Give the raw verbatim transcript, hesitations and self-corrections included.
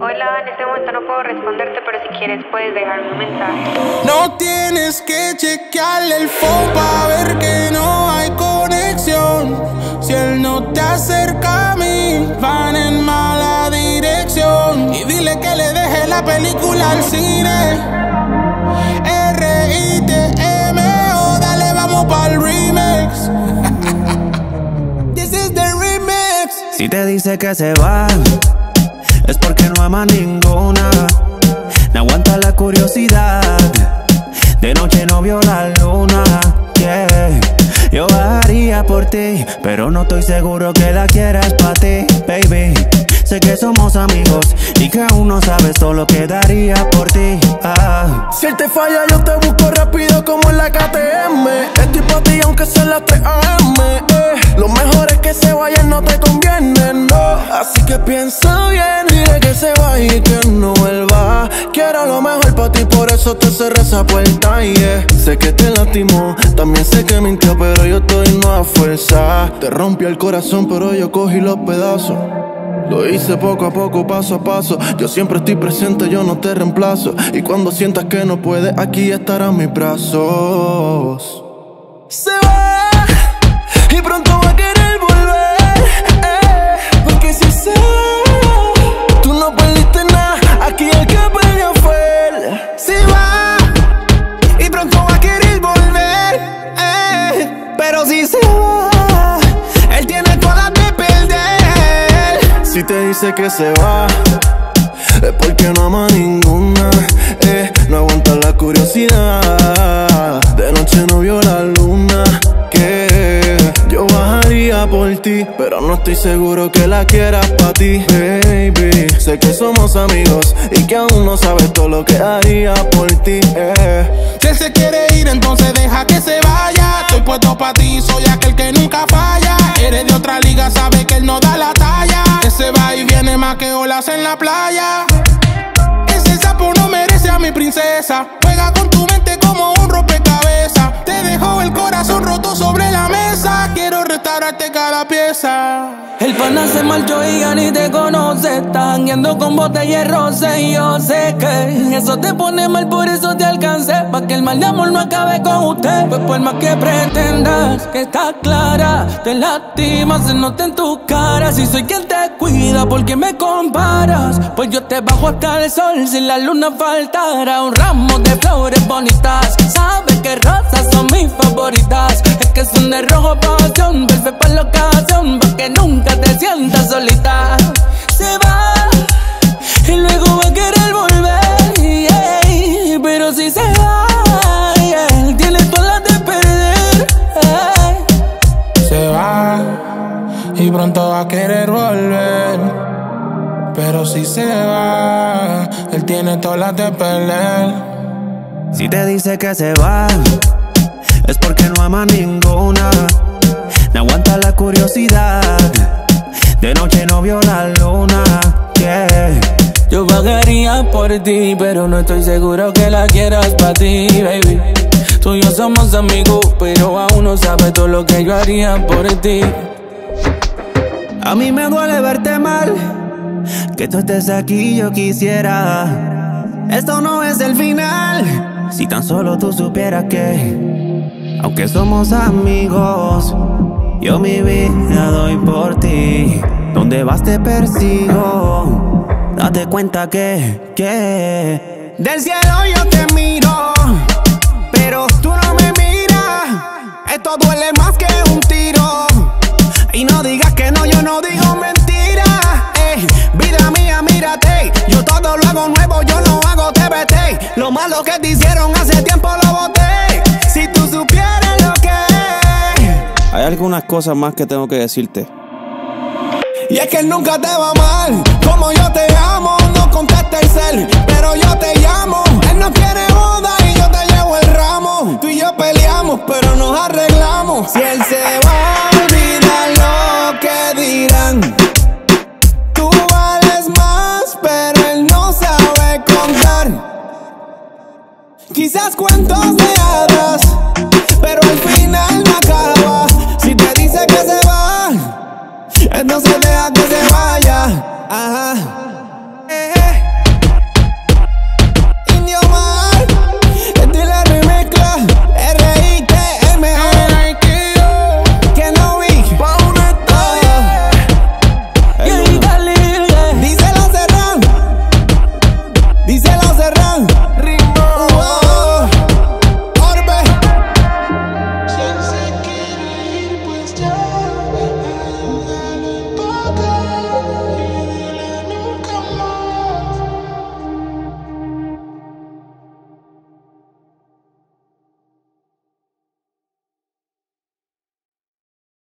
Hola, en este momento no puedo responderte, pero si quieres puedes dejarme un mensaje. No tienes que chequearle el phone pa' ver que no hay conexión. Si él no te acerca a mí, van en mala dirección. Y dile que le deje la película al cine. R I T M O, dale, vamos pa'l remix. This is the remix. Si te dice que se va, es porque no ama ninguna. No aguanta la curiosidad. De noche no vio la luna. Yeah. Yo bajaría por ti, pero no estoy seguro que la quieras pa' ti, baby. Sé que somos amigos y que aún no sabes todo lo que daría por ti. Ah. Si él te falla, yo te busco rápido como en la K T M. Estoy pa' ti aunque sean las tres A M eh. Lo mejor es que se vaya, no te conviene, no. Así que piensa bien, dile que se vaya y que no vuelva. Quiero lo mejor pa' ti, por eso te cerré esa puerta, yeah. Sé que te lastimó, también sé que mintió, pero yo estoy no a fuerza. Te rompió el corazón, pero yo cogí los pedazos. Lo hice poco a poco, paso a paso. Yo siempre estoy presente, yo no te reemplazo. Y cuando sientas que no puedes, aquí estarán mis brazos. Se va y pronto va a querer volver, eh, porque si se va, tú no perdiste nada, aquí el que perdió fue él. Se va y pronto va a querer volver, eh, pero si se va, él tiene todas de perder. Si te dice que se va, es porque no ama ninguna, eh, no aguanta la curiosidad. De noche no vio la luna, que yo bajaría por ti, pero no estoy seguro que la quieras pa' ti, baby. Sé que somos amigos y que aún no sabes todo lo que haría por ti, eh. Si él se quiere ir, entonces deja que se vaya. Estoy puesto pa' ti, soy aquel que nunca falla. Eres de otra liga, sabe que él no da la talla. Ese va y viene más que olas en la playa. Ese sapo no merece a mi princesa. Juega con tu mente como un rompecabezas. Te dejó el corazón roto sobre la mesa. Quiero restaurarte cada pieza. El pana se marchó y ya ni te conoce. Estás jangueando con botella de roce. Y yo sé que eso te pone mal, por eso te alcancé. Pa' que el mal de amor no acabe con usted. Pues por más que pretendas que está clara, te lastimas, se nota en tu cara. Si soy quien te cuida, ¿por qué me comparas? Pues yo te bajo hasta el sol si la luna faltara. Un ramo de flores bonitas, sabes que rosas son mis favoritas. Es que son de rojo pasión, perfecto para la ocasión, pa' que nunca te sientas solita. Se va y luego va a querer volver, yeah. Pero si se va, yeah, él tiene todas las de perder, yeah. Se va y pronto va a querer volver, pero si se va, él tiene todas las de perder. Si te dice que se va, es porque no ama ninguna. No aguanta la curiosidad. De noche no vio la luna, yeah. Yo pagaría por ti, pero no estoy seguro que la quieras pa' ti, baby. Tú y yo somos amigos, pero aún no sabes todo lo que yo haría por ti. A mí me duele verte mal, que tú estés aquí, yo quisiera. Esto no es el final, si tan solo tú supieras que, aunque somos amigos, yo mi vida doy por ti. Donde vas te persigo. Date cuenta que, que del cielo yo te miro, pero tú no me miras. Esto duele más que un tiro. Y no digas que no, yo no digo mentira, eh. Vida mía, mírate, yo todo lo hago nuevo, yo no hago T V T. Lo malo que te hicieron hace tiempo lo boté. Si tú supieras lo que es. Hay algunas cosas más que tengo que decirte. Y es que él nunca te va mal, como yo te amo. No contesta el cel, pero yo te llamo. Él no quiere boda y yo te llevo el ramo. Tú y yo peleamos, pero nos arreglamos. Si él se va, olvida lo que dirán. Tú vales más, pero él no sabe contar. Quizás cuentos de hadas, pero al final no acaba. Si te dice que se va, entonces deja que se vaya. Ajá. Eh, eh. Instagram.